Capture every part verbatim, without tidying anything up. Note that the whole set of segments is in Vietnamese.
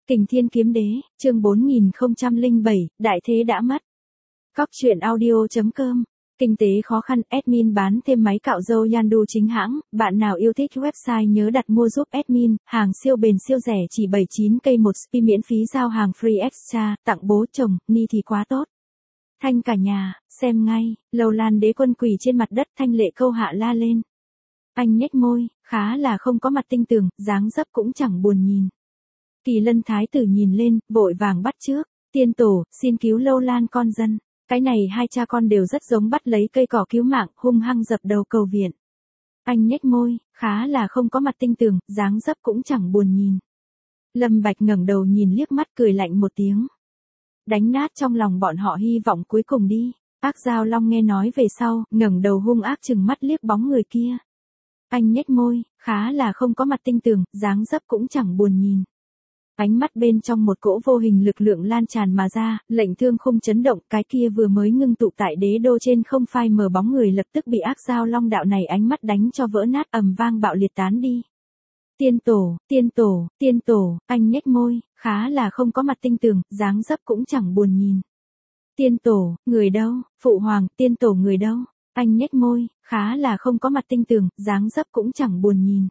Kình Thiên Kiếm Đế, chương bốn nghìn không trăm lẻ bảy, đại thế đã mất. Cóc truyện audio chấm com. Kinh tế khó khăn, admin bán thêm máy cạo râu Yandu chính hãng, bạn nào yêu thích website nhớ đặt mua giúp admin, hàng siêu bền siêu rẻ chỉ bảy mươi chín cây một spi miễn phí giao hàng free extra, tặng bố chồng, ni thì quá tốt. Thanh cả nhà, xem ngay, Lâu Lan Đế Quân quỳ trên mặt đất, Thanh Lệ câu hạ la lên. Anh nhếch môi, khá là không có mặt tinh tường, dáng dấp cũng chẳng buồn nhìn. Kỳ Lân Thái tử nhìn lên, vội vàng bắt trước, tiên tổ, xin cứu Lâu Lan con dân. Cái này hai cha con đều rất giống, bắt lấy cây cỏ cứu mạng, hung hăng dập đầu cầu viện. Anh nhếch môi, khá là không có mặt tinh tường, dáng dấp cũng chẳng buồn nhìn. Lâm Bạch ngẩng đầu nhìn liếc mắt, cười lạnh một tiếng. Đánh nát trong lòng bọn họ hy vọng cuối cùng đi. Ác Giao Long nghe nói về sau, ngẩng đầu hung ác chừng mắt liếc bóng người kia. Anh nhếch môi, khá là không có mặt tinh tường, dáng dấp cũng chẳng buồn nhìn. Ánh mắt bên trong một cỗ vô hình lực lượng lan tràn mà ra, lệnh thương khung chấn động, cái kia vừa mới ngưng tụ tại đế đô trên không phai mờ bóng người lập tức bị Ác Giao Long đạo này ánh mắt đánh cho vỡ nát, ầm vang bạo liệt tán đi. Tiên tổ, tiên tổ, tiên tổ, anh nhếch môi, khá là không có mặt tinh tường, dáng dấp cũng chẳng buồn nhìn. Tiên tổ, người đâu, phụ hoàng, tiên tổ người đâu, anh nhếch môi, khá là không có mặt tinh tường, dáng dấp cũng chẳng buồn nhìn.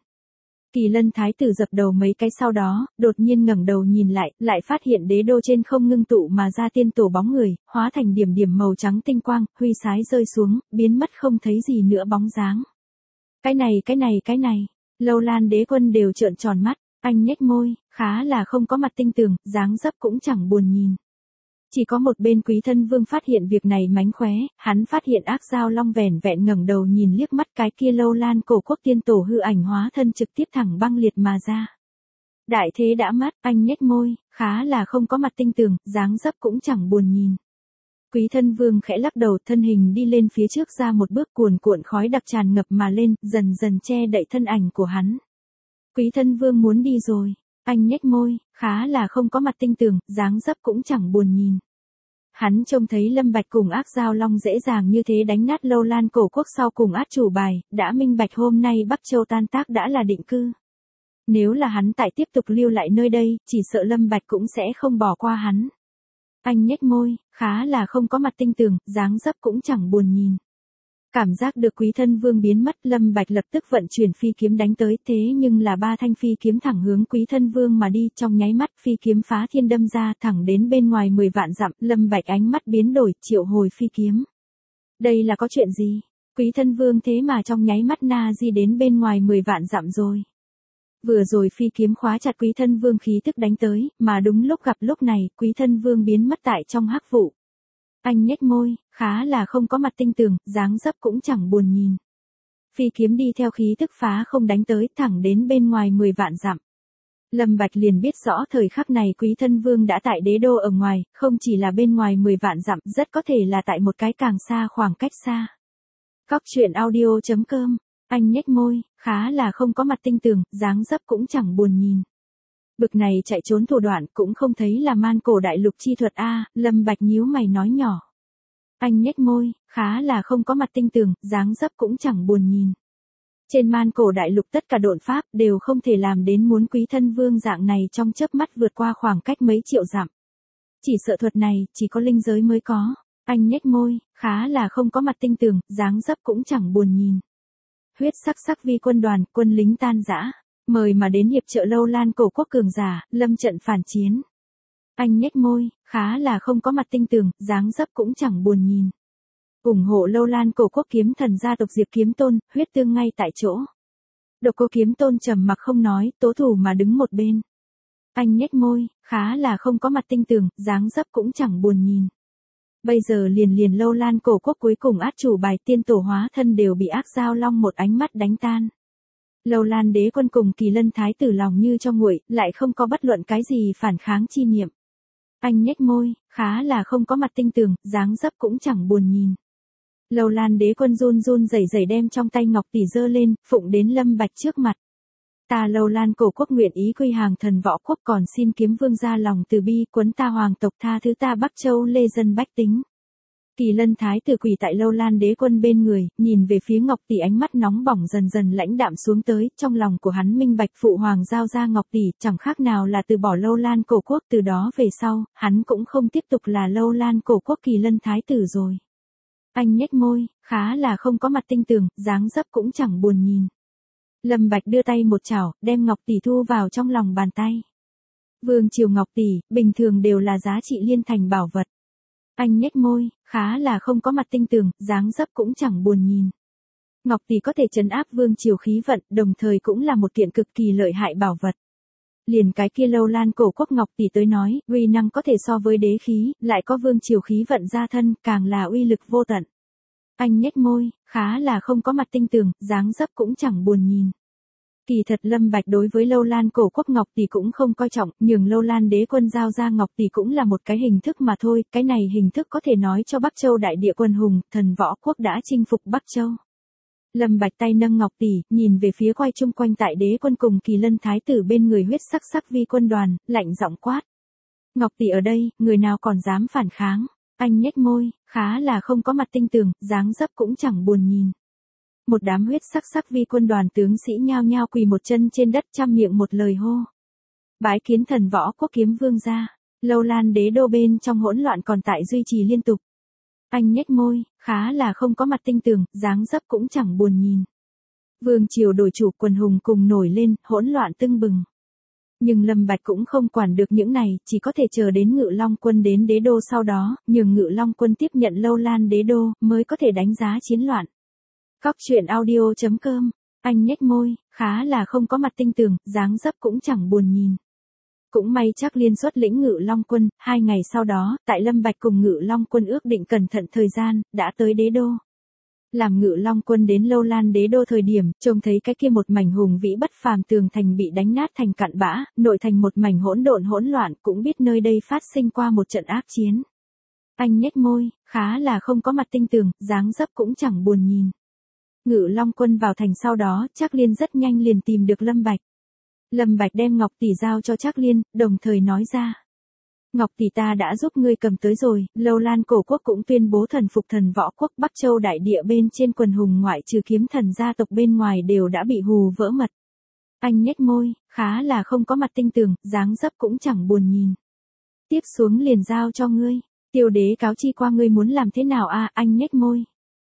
Kỳ Lân Thái tử dập đầu mấy cái sau đó, đột nhiên ngẩng đầu nhìn lại, lại phát hiện đế đô trên không ngưng tụ mà ra tiên tổ bóng người, hóa thành điểm điểm màu trắng tinh quang, huy sái rơi xuống, biến mất không thấy gì nữa bóng dáng. Cái này cái này cái này, Lâu Lan Đế Quân đều trợn tròn mắt, anh nhếch môi, khá là không có mặt tinh tường, dáng dấp cũng chẳng buồn nhìn. Chỉ có một bên Quý Thân Vương phát hiện việc này mánh khóe, hắn phát hiện Ác Giao Long vẻn vẹn ngẩng đầu nhìn liếc mắt cái kia Lâu Lan cổ quốc tiên tổ hư ảnh hóa thân trực tiếp thẳng băng liệt mà ra. Đại thế đã mất, anh nhếch môi, khá là không có mặt tinh tường, dáng dấp cũng chẳng buồn nhìn. Quý Thân Vương khẽ lắc đầu, thân hình đi lên phía trước ra một bước, cuồn cuộn khói đặc tràn ngập mà lên, dần dần che đậy thân ảnh của hắn. Quý Thân Vương muốn đi rồi. Anh nhếch môi, khá là không có mặt tinh tường, dáng dấp cũng chẳng buồn nhìn. Hắn trông thấy Lâm Bạch cùng Ác Giao Long dễ dàng như thế đánh nát Lâu Lan cổ quốc sau cùng át chủ bài, đã minh bạch hôm nay Bắc Châu tan tác đã là định cư. Nếu là hắn tại tiếp tục lưu lại nơi đây, chỉ sợ Lâm Bạch cũng sẽ không bỏ qua hắn. Anh nhếch môi, khá là không có mặt tinh tường, dáng dấp cũng chẳng buồn nhìn. Cảm giác được Quý Thân Vương biến mất, Lâm Bạch lập tức vận chuyển phi kiếm đánh tới, thế nhưng là ba thanh phi kiếm thẳng hướng Quý Thân Vương mà đi, trong nháy mắt phi kiếm phá thiên đâm ra thẳng đến bên ngoài mười vạn dặm, Lâm Bạch ánh mắt biến đổi, triệu hồi phi kiếm. Đây là có chuyện gì? Quý Thân Vương thế mà trong nháy mắt na di đến bên ngoài mười vạn dặm rồi. Vừa rồi phi kiếm khóa chặt Quý Thân Vương khí tức đánh tới, mà đúng lúc gặp lúc này, Quý Thân Vương biến mất tại trong hắc vụ. Anh nhếch môi, khá là không có mặt tinh tường, dáng dấp cũng chẳng buồn nhìn. Phi kiếm đi theo khí tức phá không đánh tới, thẳng đến bên ngoài mười vạn dặm. Lâm Bạch liền biết rõ thời khắc này Quý Thân Vương đã tại đế đô ở ngoài, không chỉ là bên ngoài mười vạn dặm, rất có thể là tại một cái càng xa khoảng cách xa. Cóc truyện audio chấm com. Anh nhếch môi, khá là không có mặt tinh tường, dáng dấp cũng chẳng buồn nhìn. Bực này chạy trốn thủ đoạn cũng không thấy là man cổ đại lục chi thuật a, Lâm Bạch nhíu mày nói nhỏ. Anh nhếch môi, khá là không có mặt tinh tường, dáng dấp cũng chẳng buồn nhìn. Trên man cổ đại lục tất cả độn pháp đều không thể làm đến muốn Quý Thân Vương dạng này trong chớp mắt vượt qua khoảng cách mấy triệu dặm. Chỉ sợ thuật này chỉ có linh giới mới có. Anh nhếch môi, khá là không có mặt tinh tường, dáng dấp cũng chẳng buồn nhìn. Huyết sắc sắc vi quân đoàn, quân lính tan rã. Mời mà đến hiệp trợ Lâu Lan cổ quốc cường giả, lâm trận phản chiến. Anh nhếch môi, khá là không có mặt tinh tường, dáng dấp cũng chẳng buồn nhìn. ủng hộ Lâu Lan cổ quốc kiếm thần gia tộc Diệp Kiếm Tôn, huyết tương ngay tại chỗ. Độc Cô Kiếm Tôn trầm mặc không nói, tố thủ mà đứng một bên. Anh nhếch môi, khá là không có mặt tinh tường, dáng dấp cũng chẳng buồn nhìn. Bây giờ liền liền Lâu Lan cổ quốc cuối cùng át chủ bài tiên tổ hóa thân đều bị Ác Giao Long một ánh mắt đánh tan. Lâu Lan Đế Quân cùng Kỳ Lân Thái tử lòng như cho nguội, lại không có bất luận cái gì phản kháng chi niệm. Anh nhếch môi, khá là không có mặt tinh tường, dáng dấp cũng chẳng buồn nhìn. Lâu Lan Đế Quân run run rẩy rẩy đem trong tay ngọc tỷ giơ lên, phụng đến Lâm Bạch trước mặt. Ta Lâu Lan cổ quốc nguyện ý quy hàng thần võ quốc, còn xin kiếm vương gia lòng từ bi, quấn ta hoàng tộc tha thứ ta Bắc Châu lê dân bách tính. Kỳ Lân Thái tử quỳ tại Lâu Lan đế quân bên người, nhìn về phía Ngọc Tỷ, ánh mắt nóng bỏng dần dần lãnh đạm xuống tới, trong lòng của hắn minh bạch phụ hoàng giao ra Ngọc Tỷ, chẳng khác nào là từ bỏ Lâu Lan cổ quốc, từ đó về sau, hắn cũng không tiếp tục là Lâu Lan cổ quốc Kỳ Lân Thái tử rồi. Anh nhếch môi, khá là không có mặt tinh tường, dáng dấp cũng chẳng buồn nhìn. Lâm Bạch đưa tay một chảo, đem Ngọc Tỷ thu vào trong lòng bàn tay. Vương triều Ngọc Tỷ, bình thường đều là giá trị liên thành bảo vật. Anh nhếch môi, khá là không có mặt tinh tường, dáng dấp cũng chẳng buồn nhìn. Ngọc Tỷ có thể trấn áp vương triều khí vận, đồng thời cũng là một kiện cực kỳ lợi hại bảo vật. Liền cái kia Lâu Lan cổ quốc Ngọc Tỷ tới nói, uy năng có thể so với đế khí, lại có vương triều khí vận gia thân, càng là uy lực vô tận. Anh nhếch môi, khá là không có mặt tinh tường, dáng dấp cũng chẳng buồn nhìn. Kỳ thật Lâm Bạch đối với Lâu Lan cổ quốc Ngọc Tỷ cũng không coi trọng, nhường Lâu Lan đế quân giao ra Ngọc Tỷ cũng là một cái hình thức mà thôi, cái này hình thức có thể nói cho Bắc Châu đại địa quân hùng, thần võ quốc đã chinh phục Bắc Châu. Lâm Bạch tay nâng Ngọc Tỷ, nhìn về phía quay chung quanh tại đế quân cùng Kỳ Lân Thái tử bên người huyết sắc sắc vi quân đoàn, lạnh giọng quát. Ngọc Tỷ ở đây, người nào còn dám phản kháng? Anh nhếch môi, khá là không có mặt tinh tường, dáng dấp cũng chẳng buồn nhìn. Một đám huyết sắc sắc vi quân đoàn tướng sĩ nhao nhao quỳ một chân trên đất, trăm miệng một lời hô. Bái kiến thần võ quốc kiếm vương gia. Lâu Lan đế đô bên trong hỗn loạn còn tại duy trì liên tục. Anh nhếch môi, khá là không có mặt tinh tường, dáng dấp cũng chẳng buồn nhìn. Vương triều đổi chủ, quần hùng cùng nổi lên, hỗn loạn tưng bừng. Nhưng Lâm Bạch cũng không quản được những này, chỉ có thể chờ đến Ngự Long quân đến đế đô sau đó, nhường Ngự Long quân tiếp nhận Lâu Lan đế đô, mới có thể đánh giá chiến loạn. Cóc truyện audio chấm com, anh nhếch môi, khá là không có mặt tinh tường, dáng dấp cũng chẳng buồn nhìn. Cũng may Trác Liên xuất lĩnh Ngự Long quân, hai ngày sau đó, tại Lâm Bạch cùng Ngự Long quân ước định cẩn thận thời gian, đã tới đế đô. Làm Ngự Long quân đến Lâu Lan đế đô thời điểm, trông thấy cái kia một mảnh hùng vĩ bất phàm tường thành bị đánh nát thành cặn bã, nội thành một mảnh hỗn độn hỗn loạn, cũng biết nơi đây phát sinh qua một trận ác chiến. Anh nhếch môi, khá là không có mặt tinh tường, dáng dấp cũng chẳng buồn nhìn. Ngự Long quân vào thành sau đó, Trác Liên rất nhanh liền tìm được Lâm Bạch. Lâm Bạch đem Ngọc Tỷ giao cho Trác Liên, đồng thời nói ra. Ngọc Tỷ ta đã giúp ngươi cầm tới rồi, Lâu Lan cổ quốc cũng tuyên bố thần phục thần võ quốc, Bắc Châu đại địa bên trên quần hùng ngoại trừ kiếm thần gia tộc bên ngoài đều đã bị hù vỡ mật. Anh nhếch môi, khá là không có mặt tinh tường, dáng dấp cũng chẳng buồn nhìn. Tiếp xuống liền giao cho ngươi, Tiêu đế cáo chi qua ngươi muốn làm thế nào a? À, anh nhếch môi.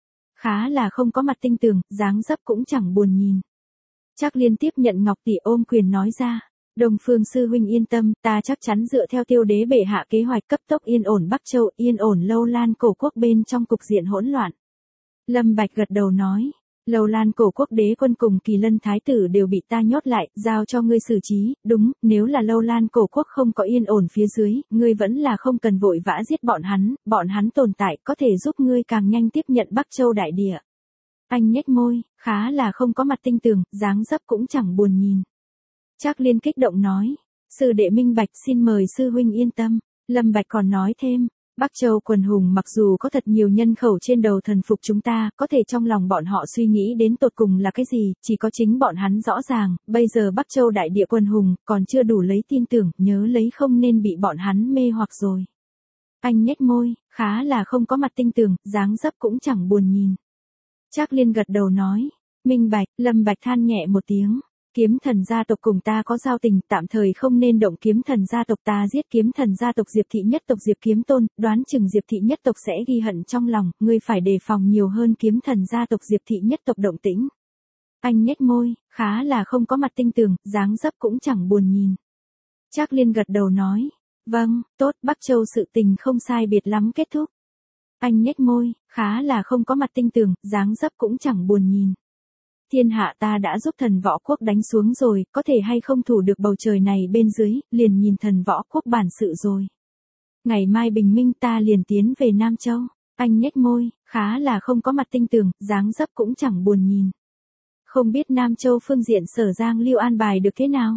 Khá là không có mặt tinh tường, dáng dấp cũng chẳng buồn nhìn. Trác Liên tiếp nhận Ngọc Tỷ ôm quyền nói ra. Đông Phương sư huynh yên tâm, ta chắc chắn dựa theo Tiêu đế bệ hạ kế hoạch cấp tốc yên ổn Bắc Châu, yên ổn Lâu Lan cổ quốc bên trong cục diện hỗn loạn. Lâm Bạch gật đầu nói, Lâu Lan cổ quốc đế quân cùng Kỳ Lân Thái tử đều bị ta nhốt lại, giao cho ngươi xử trí, đúng, nếu là Lâu Lan cổ quốc không có yên ổn phía dưới, ngươi vẫn là không cần vội vã giết bọn hắn, bọn hắn tồn tại có thể giúp ngươi càng nhanh tiếp nhận Bắc Châu đại địa. Anh nhếch môi, khá là không có mặt tinh tường, dáng dấp cũng chẳng buồn nhìn. Trác Liên kích động nói, sư đệ minh bạch xin mời sư huynh yên tâm. Lâm Bạch còn nói thêm, Bắc Châu quần hùng mặc dù có thật nhiều nhân khẩu trên đầu thần phục chúng ta, có thể trong lòng bọn họ suy nghĩ đến tột cùng là cái gì, chỉ có chính bọn hắn rõ ràng, bây giờ Bắc Châu đại địa quần hùng, còn chưa đủ lấy tin tưởng, nhớ lấy không nên bị bọn hắn mê hoặc rồi. Anh nhếch môi, khá là không có mặt tinh tường, dáng dấp cũng chẳng buồn nhìn. Trác Liên gật đầu nói, minh bạch. Lâm Bạch than nhẹ một tiếng. Kiếm thần gia tộc cùng ta có giao tình, tạm thời không nên động kiếm thần gia tộc, ta giết kiếm thần gia tộc Diệp thị nhất tộc Diệp Kiếm Tôn, đoán chừng Diệp thị nhất tộc sẽ ghi hận trong lòng, ngươi phải đề phòng nhiều hơn kiếm thần gia tộc Diệp thị nhất tộc động tĩnh. Anh nhếch môi, khá là không có mặt tinh tường, dáng dấp cũng chẳng buồn nhìn. Trác Liên gật đầu nói, vâng, tốt, Bắc Châu sự tình không sai biệt lắm kết thúc. Anh nhếch môi, khá là không có mặt tinh tường, dáng dấp cũng chẳng buồn nhìn. Thiên hạ ta đã giúp thần võ quốc đánh xuống rồi, có thể hay không thủ được bầu trời này bên dưới, liền nhìn thần võ quốc bản sự rồi. Ngày mai bình minh ta liền tiến về Nam Châu. Anh nhếch môi, khá là không có mặt tinh tường, dáng dấp cũng chẳng buồn nhìn. Không biết Nam Châu phương diện Sở Giang Lưu an bài được thế nào?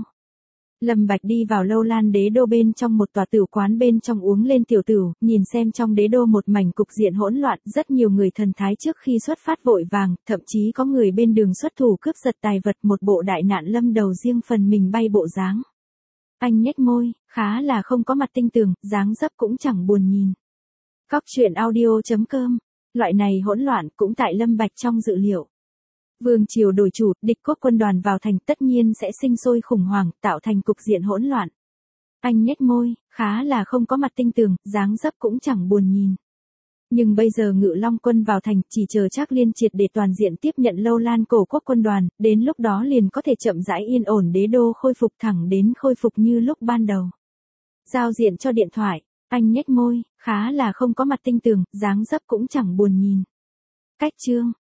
Lâm Bạch đi vào Lâu Lan đế đô bên trong một tòa tửu quán bên trong uống lên tiểu tửu, nhìn xem trong đế đô một mảnh cục diện hỗn loạn, rất nhiều người thần thái trước khi xuất phát vội vàng, thậm chí có người bên đường xuất thủ cướp giật tài vật, một bộ đại nạn lâm đầu riêng phần mình bay bộ dáng. Anh nhếch môi, khá là không có mặt tinh tường, dáng dấp cũng chẳng buồn nhìn. Cóc truyện audio chấm com. Loại này hỗn loạn cũng tại Lâm Bạch trong dự liệu. Vương triều đổi chủ, địch quốc quân đoàn vào thành tất nhiên sẽ sinh sôi khủng hoảng, tạo thành cục diện hỗn loạn. Anh nhếch môi, khá là không có mặt tinh tường, dáng dấp cũng chẳng buồn nhìn. Nhưng bây giờ Ngự Long quân vào thành, chỉ chờ Trác Liên triệt để toàn diện tiếp nhận Lâu Lan cổ quốc quân đoàn, đến lúc đó liền có thể chậm rãi yên ổn đế đô khôi phục thẳng đến khôi phục như lúc ban đầu. Giao diện cho điện thoại, anh nhếch môi, khá là không có mặt tinh tường, dáng dấp cũng chẳng buồn nhìn. Cách chương